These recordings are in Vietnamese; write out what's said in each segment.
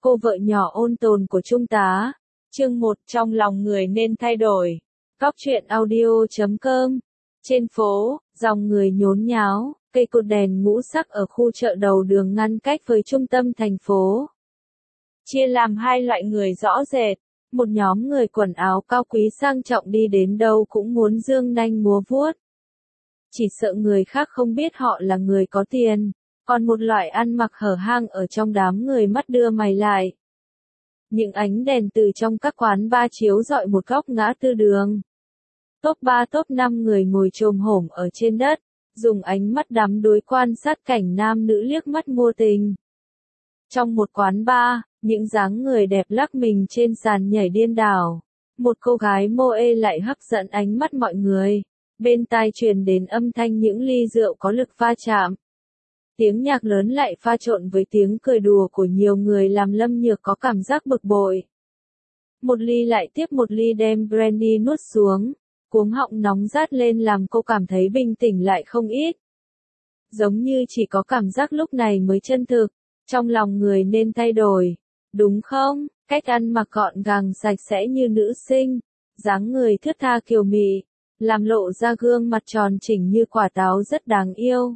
cô vợ nhỏ ôn tồn của Trung tá. Chương 1, trong lòng người nên thay đổi. Góc truyện audio.com. Trên phố, dòng người nhốn nháo, cây cột đèn ngũ sắc ở khu chợ đầu đường ngăn cách với trung tâm thành phố. Chia làm hai loại người rõ rệt. Một nhóm người quần áo cao quý sang trọng đi đến đâu cũng muốn dương nanh múa vuốt. Chỉ sợ người khác không biết họ là người có tiền. Còn một loại ăn mặc hở hang ở trong đám người mắt đưa mày lại. Những ánh đèn từ trong các quán bar chiếu rọi một góc ngã tư đường. Top 3 top 5 người ngồi chồm hổm ở trên đất, dùng ánh mắt đắm đuối quan sát cảnh nam nữ liếc mắt mua tình. Trong một quán bar, những dáng người đẹp lắc mình trên sàn nhảy điên đảo. Một cô gái Moe lại hấp dẫn ánh mắt mọi người. Bên tai truyền đến âm thanh những ly rượu có lực va chạm. Tiếng nhạc lớn lại pha trộn với tiếng cười đùa của nhiều người làm Lâm Nhược có cảm giác bực bội. Một ly lại tiếp một ly đem brandy nuốt xuống, cuống họng nóng rát lên làm cô cảm thấy bình tĩnh lại không ít. Giống như chỉ có cảm giác lúc này mới chân thực, trong lòng người nên thay đổi, đúng không? Cách ăn mặc gọn gàng sạch sẽ như nữ sinh, dáng người thướt tha kiều mị, làm lộ ra gương mặt tròn chỉnh như quả táo rất đáng yêu.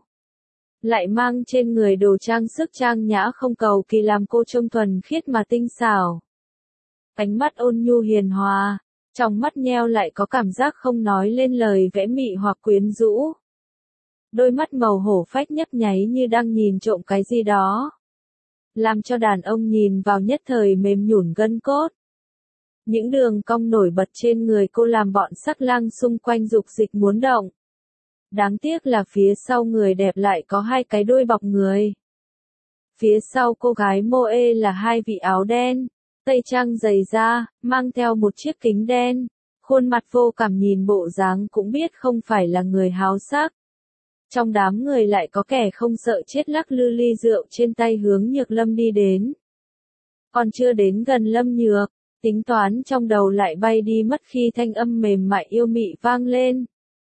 Lại mang trên người đồ trang sức trang nhã không cầu kỳ làm cô trông thuần khiết mà tinh xảo. Ánh mắt ôn nhu hiền hòa, trong mắt nheo lại có cảm giác không nói lên lời vẽ mị hoặc quyến rũ. Đôi mắt màu hổ phách nhấp nháy như đang nhìn trộm cái gì đó. Làm cho đàn ông nhìn vào nhất thời mềm nhũn gân cốt. Những đường cong nổi bật trên người cô làm bọn sắc lang xung quanh dục dịch muốn động. Đáng tiếc là phía sau người đẹp lại có hai cái đuôi bọc người. Phía sau cô gái Moe là hai vị áo đen, tây trang dày da, mang theo một chiếc kính đen, khuôn mặt vô cảm nhìn bộ dáng cũng biết không phải là người háo sắc. Trong đám người lại có kẻ không sợ chết lắc lư ly rượu trên tay hướng Nhược Lâm đi đến. Còn chưa đến gần Lâm Nhược, tính toán trong đầu lại bay đi mất khi thanh âm mềm mại yêu mị vang lên.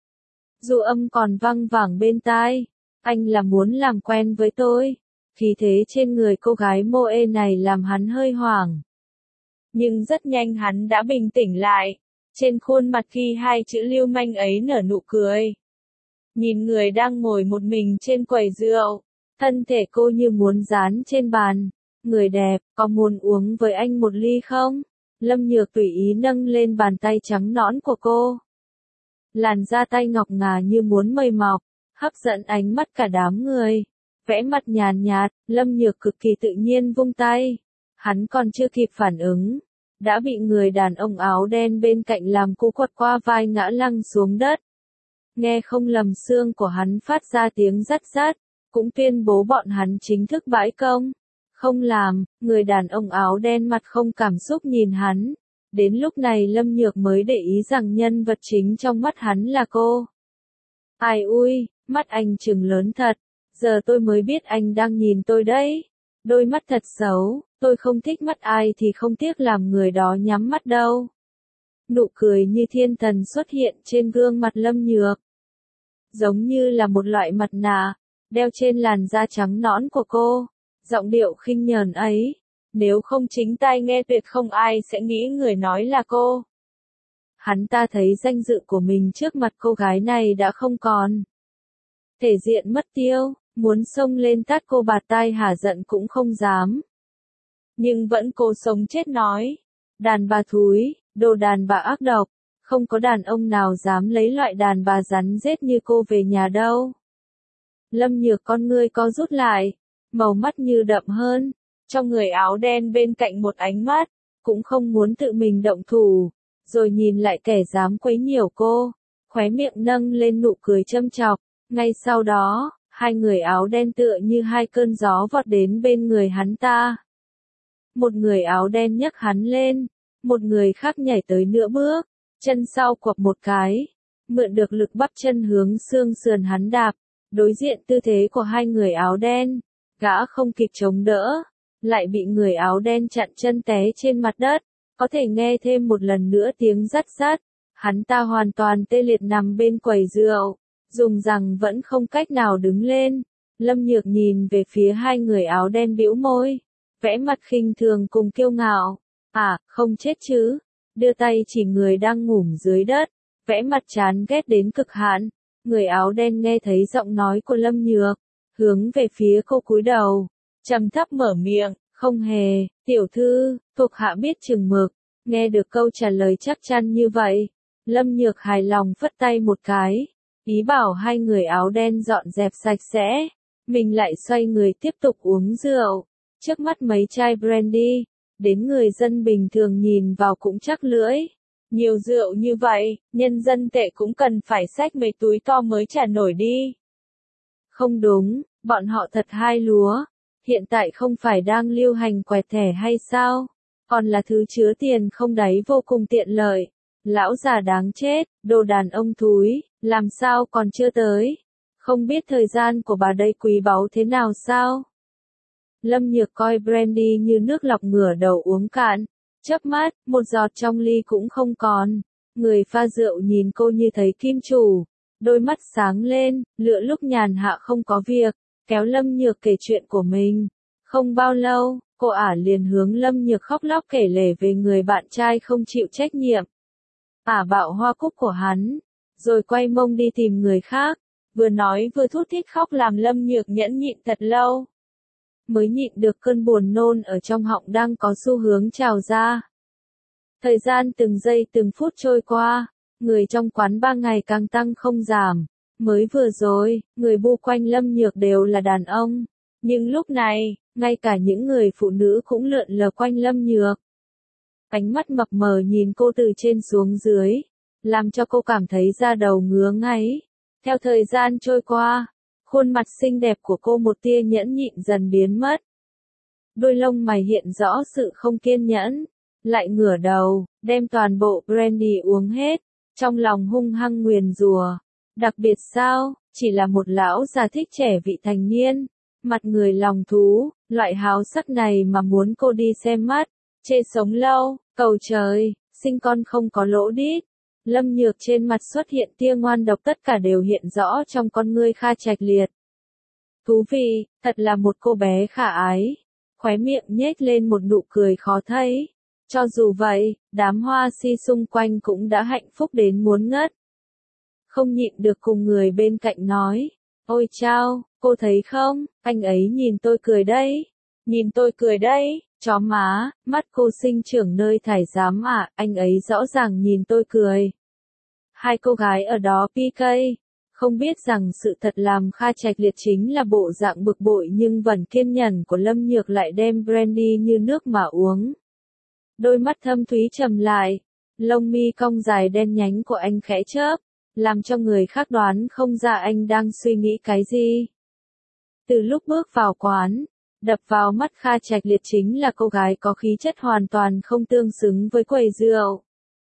Dù âm còn vang vẳng bên tai, anh là muốn làm quen với tôi. Khí thế trên người cô gái Moe này làm hắn hơi hoảng. Nhưng rất nhanh hắn đã bình tĩnh lại. Trên khuôn mặt khi hai chữ lưu manh ấy nở nụ cười. Nhìn người đang ngồi một mình trên quầy rượu, thân thể cô như muốn dán trên bàn. Người đẹp, có muốn uống với anh một ly không? Lâm Nhược tùy ý nâng lên bàn tay trắng nõn của cô. Làn da tay ngọc ngà như muốn mây mọc, hấp dẫn ánh mắt cả đám người. Vẽ mặt nhàn nhạt, Lâm Nhược cực kỳ tự nhiên vung tay. Hắn còn chưa kịp phản ứng, đã bị người đàn ông áo đen bên cạnh làm cú quật qua vai ngã lăn xuống đất. Nghe không lầm xương của hắn phát ra tiếng rát rát, cũng tuyên bố bọn hắn chính thức bãi công. Không làm, người đàn ông áo đen mặt không cảm xúc nhìn hắn. Đến lúc này Lâm Nhược mới để ý rằng nhân vật chính trong mắt hắn là cô. Ai ui, mắt anh trừng lớn thật, giờ tôi mới biết anh đang nhìn tôi đấy. Đôi mắt thật xấu, tôi không thích mắt ai thì không tiếc làm người đó nhắm mắt đâu. Nụ cười như thiên thần xuất hiện trên gương mặt Lâm Nhược. Giống như là một loại mặt nạ, đeo trên làn da trắng nõn của cô. Giọng điệu khinh nhờn ấy, nếu không chính tai nghe tuyệt không ai sẽ nghĩ người nói là cô. Hắn ta thấy danh dự của mình trước mặt cô gái này đã không còn. Thể diện mất tiêu, muốn xông lên tát cô bạt tai hả giận cũng không dám. Nhưng vẫn cố sống chết nói. Đàn bà thúi, đồ đàn bà ác độc, không có đàn ông nào dám lấy loại đàn bà rắn rết như cô về nhà đâu. Lâm Nhược con ngươi co rút lại, màu mắt như đậm hơn. Trong người áo đen bên cạnh một ánh mắt, cũng không muốn tự mình động thủ, rồi nhìn lại kẻ dám quấy nhiễu cô, khóe miệng nâng lên nụ cười châm chọc. Ngay sau đó, hai người áo đen tựa như hai cơn gió vọt đến bên người hắn ta. Một người áo đen nhấc hắn lên, một người khác nhảy tới nửa bước, chân sau quặp một cái, mượn được lực bắp chân hướng xương sườn hắn đạp. Đối diện tư thế của hai người áo đen, gã không kịp chống đỡ, lại bị người áo đen chặn chân té trên mặt đất, có thể nghe thêm một lần nữa tiếng rát rát. Hắn ta hoàn toàn tê liệt nằm bên quầy rượu, dùng rằng vẫn không cách nào đứng lên. Lâm Nhược nhìn về phía hai người áo đen bĩu môi, vẽ mặt khinh thường cùng kiêu ngạo. À, không chết chứ. Đưa tay chỉ người đang ngủm dưới đất, vẽ mặt chán ghét đến cực hạn. Người áo đen nghe thấy giọng nói của Lâm Nhược, hướng về phía cô cúi đầu, trầm thấp mở miệng, không hề, tiểu thư, thuộc hạ biết chừng mực. Nghe được câu trả lời chắc chắn như vậy, Lâm Nhược hài lòng phất tay một cái, ý bảo hai người áo đen dọn dẹp sạch sẽ, mình lại xoay người tiếp tục uống rượu. Trước mắt mấy chai brandy, đến người dân bình thường nhìn vào cũng chắc lưỡi. Nhiều rượu như vậy, nhân dân tệ cũng cần phải xách mấy túi to mới trả nổi đi. Không đúng, bọn họ thật hai lúa. Hiện tại không phải đang lưu hành quẹt thẻ hay sao? Còn là thứ chứa tiền không đáy vô cùng tiện lợi. Lão già đáng chết, đồ đàn ông thúi, làm sao còn chưa tới? Không biết thời gian của bà đây quý báu thế nào sao? Lâm Nhược coi brandy như nước lọc ngửa đầu uống cạn. Chớp mắt, một giọt trong ly cũng không còn. Người pha rượu nhìn cô như thấy kim chủ. Đôi mắt sáng lên, lựa lúc nhàn hạ không có việc, kéo Lâm Nhược kể chuyện của mình. Không bao lâu, cô ả liền hướng Lâm Nhược khóc lóc kể lể về người bạn trai không chịu trách nhiệm. Ả bạo hoa cúc của hắn, rồi quay mông đi tìm người khác. Vừa nói vừa thút thít khóc làm Lâm Nhược nhẫn nhịn thật lâu. Mới nhịn được cơn buồn nôn ở trong họng đang có xu hướng trào ra. Thời gian từng giây từng phút trôi qua, người trong quán ba ngày càng tăng không giảm. Mới vừa rồi, người bu quanh Lâm Nhược đều là đàn ông. Nhưng lúc này, ngay cả những người phụ nữ cũng lượn lờ quanh Lâm Nhược. Ánh mắt mập mờ nhìn cô từ trên xuống dưới, làm cho cô cảm thấy da đầu ngứa ngáy. Theo thời gian trôi qua, khuôn mặt xinh đẹp của cô một tia nhẫn nhịn dần biến mất. Đôi lông mày hiện rõ sự không kiên nhẫn, lại ngửa đầu, đem toàn bộ brandy uống hết, trong lòng hung hăng nguyền rủa. Đặc biệt sao, chỉ là một lão già thích trẻ vị thành niên, mặt người lòng thú, loại háo sắc này mà muốn cô đi xem mắt, chê sống lâu, cầu trời, sinh con không có lỗ đít. Lâm Nhược trên mặt xuất hiện tia ngoan độc, tất cả đều hiện rõ trong con ngươi Kha Trạch Liệt. Thú vị, thật là một cô bé khả ái. Khóe miệng nhếch lên một nụ cười khó thấy. Cho dù vậy, đám hoa si xung quanh cũng đã hạnh phúc đến muốn ngất. Không nhịn được cùng người bên cạnh nói, ôi chao, cô thấy không, anh ấy nhìn tôi cười đấy. Nhìn tôi cười đấy, chó má, mắt cô sinh trưởng nơi thải giám à, anh ấy rõ ràng nhìn tôi cười. Hai cô gái ở đó PK, không biết rằng sự thật làm Kha Trạch Liệt chính là bộ dạng bực bội nhưng vẫn kiên nhẫn của Lâm Nhược lại đem brandy như nước mà uống. Đôi mắt thâm thúy trầm lại, lông mi cong dài đen nhánh của anh khẽ chớp, làm cho người khác đoán không ra anh đang suy nghĩ cái gì. Từ lúc bước vào quán, đập vào mắt Kha Trạch Liệt chính là cô gái có khí chất hoàn toàn không tương xứng với quầy rượu.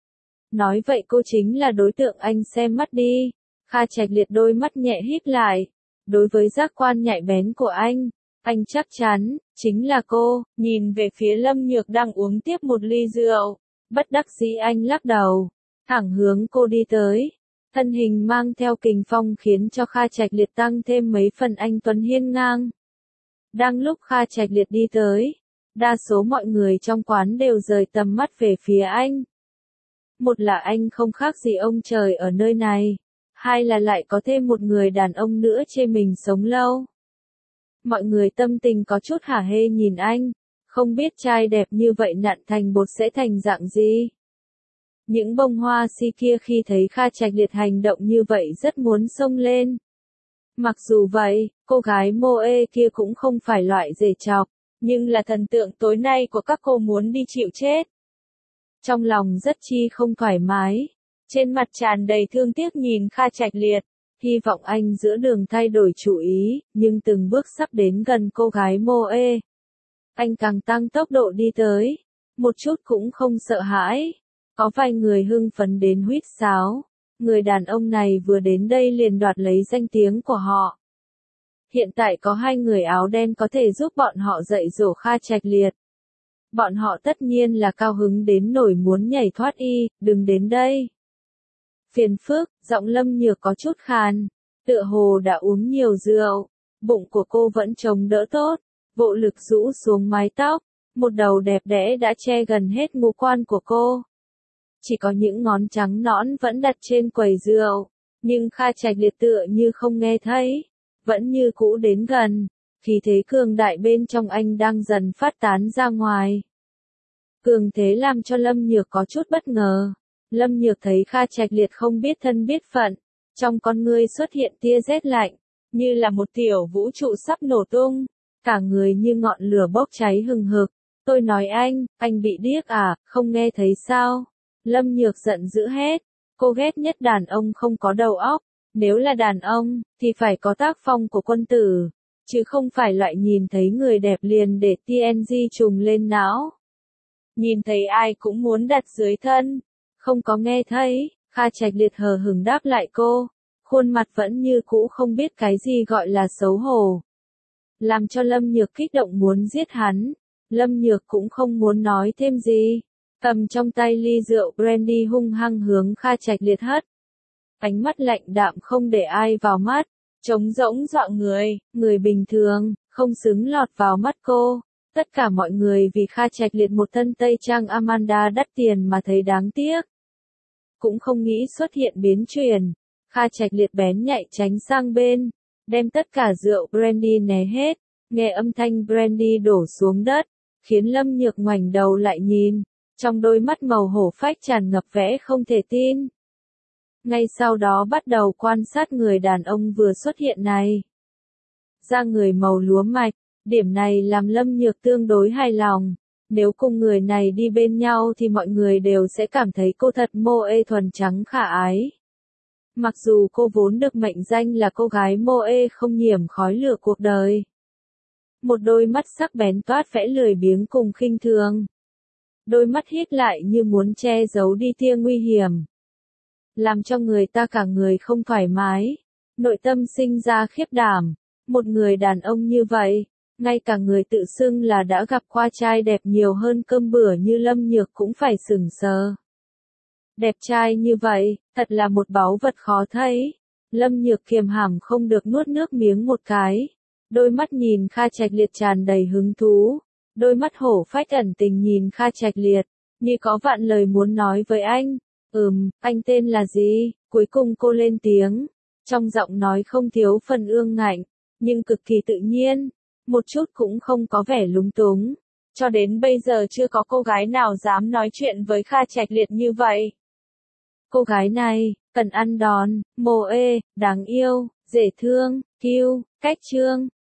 Nói vậy cô chính là đối tượng anh xem mắt đi. Kha Trạch Liệt đôi mắt nhẹ híp lại. Đối với giác quan nhạy bén của anh chắc chắn, chính là cô. Nhìn về phía Lâm Nhược đang uống tiếp một ly rượu. Bất đắc dĩ anh lắc đầu, thẳng hướng cô đi tới. Thân hình mang theo kình phong khiến cho Kha Trạch Liệt tăng thêm mấy phần anh tuấn hiên ngang. Đang lúc Kha Trạch Liệt đi tới, đa số mọi người trong quán đều rời tầm mắt về phía anh. Một là anh không khác gì ông trời ở nơi này, hai là lại có thêm một người đàn ông nữa chê mình sống lâu. Mọi người tâm tình có chút hả hê nhìn anh, không biết trai đẹp như vậy nặn thành bột sẽ thành dạng gì. Những bông hoa si kia khi thấy Kha Trạch Liệt hành động như vậy rất muốn xông lên. Mặc dù vậy, cô gái Moe kia cũng không phải loại dễ chọc, nhưng là thần tượng tối nay của các cô muốn đi chịu chết. Trong lòng rất chi không thoải mái, trên mặt tràn đầy thương tiếc nhìn Kha Trạch Liệt, hy vọng anh giữa đường thay đổi chủ ý, nhưng từng bước sắp đến gần cô gái Moe. Anh càng tăng tốc độ đi tới, một chút cũng không sợ hãi. Có vài người hưng phấn đến huýt sáo, người đàn ông này vừa đến đây liền đoạt lấy danh tiếng của họ. Hiện tại có hai người áo đen có thể giúp bọn họ dạy dỗ Kha Trạch Liệt. Bọn họ tất nhiên là cao hứng đến nỗi muốn nhảy thoát đừng đến đây. Phiền phức, giọng Lâm Nhược có chút khàn, tựa hồ đã uống nhiều rượu, bụng của cô vẫn chống đỡ tốt, vô lực rũ xuống mái tóc, một đầu đẹp đẽ đã che gần hết ngũ quan của cô. Chỉ có những ngón trắng nõn vẫn đặt trên quầy rượu, nhưng Kha Trạch Liệt tựa như không nghe thấy, vẫn như cũ đến gần, khí thế cường đại bên trong anh đang dần phát tán ra ngoài. Cường thế làm cho Lâm Nhược có chút bất ngờ. Lâm Nhược thấy Kha Trạch Liệt không biết thân biết phận, trong con ngươi xuất hiện tia rét lạnh, như là một tiểu vũ trụ sắp nổ tung, cả người như ngọn lửa bốc cháy hừng hực. Tôi nói anh bị điếc à, không nghe thấy sao? Lâm Nhược giận dữ hét, cô ghét nhất đàn ông không có đầu óc, nếu là đàn ông, thì phải có tác phong của quân tử, chứ không phải loại nhìn thấy người đẹp liền để TNG trùng lên não. Nhìn thấy ai cũng muốn đặt dưới thân, không có nghe thấy, Kha Trạch Liệt hờ hững đáp lại cô, khuôn mặt vẫn như cũ không biết cái gì gọi là xấu hổ. Làm cho Lâm Nhược kích động muốn giết hắn, Lâm Nhược cũng không muốn nói thêm gì, cầm trong tay ly rượu brandy hung hăng hướng Kha Trạch Liệt hất. Ánh mắt lạnh đạm không để ai vào mắt, trống rỗng dọa người bình thường, không xứng lọt vào mắt cô. Tất cả mọi người vì Kha Trạch Liệt một thân tây trang Amanda đắt tiền mà thấy đáng tiếc. Cũng không nghĩ xuất hiện biến chuyển, Kha Trạch Liệt bén nhạy tránh sang bên, đem tất cả rượu brandy né hết, nghe âm thanh brandy đổ xuống đất, khiến Lâm Nhược ngoảnh đầu lại nhìn, trong đôi mắt màu hổ phách tràn ngập vẻ không thể tin. Ngay sau đó bắt đầu quan sát người đàn ông vừa xuất hiện này. Da người màu lúa mạch, điểm này làm Lâm Nhược tương đối hài lòng. Nếu cùng người này đi bên nhau thì mọi người đều sẽ cảm thấy cô thật Moe thuần trắng khả ái. Mặc dù cô vốn được mệnh danh là cô gái Moe không nhiễm khói lửa cuộc đời. Một đôi mắt sắc bén toát vẻ lười biếng cùng khinh thường. Đôi mắt hít lại như muốn che giấu đi tia nguy hiểm. Làm cho người ta cả người không thoải mái, nội tâm sinh ra khiếp đảm. Một người đàn ông như vậy, ngay cả người tự xưng là đã gặp qua trai đẹp nhiều hơn cơm bữa như Lâm Nhược cũng phải sửng sờ. Đẹp trai như vậy, thật là một báu vật khó thấy. Lâm Nhược kiềm hãm không được nuốt nước miếng một cái. Đôi mắt nhìn Kha Trạch Liệt tràn đầy hứng thú. Đôi mắt hổ phách ẩn tình nhìn Kha Trạch Liệt, như có vạn lời muốn nói với anh. Anh tên là gì? Cuối cùng cô lên tiếng. Trong giọng nói không thiếu phần ương ngạnh, nhưng cực kỳ tự nhiên. Một chút cũng không có vẻ lúng túng. Cho đến bây giờ chưa có cô gái nào dám nói chuyện với Kha Trạch Liệt như vậy. Cô gái này, cần ăn đòn, Moe, đáng yêu, dễ thương, cute, cách trương,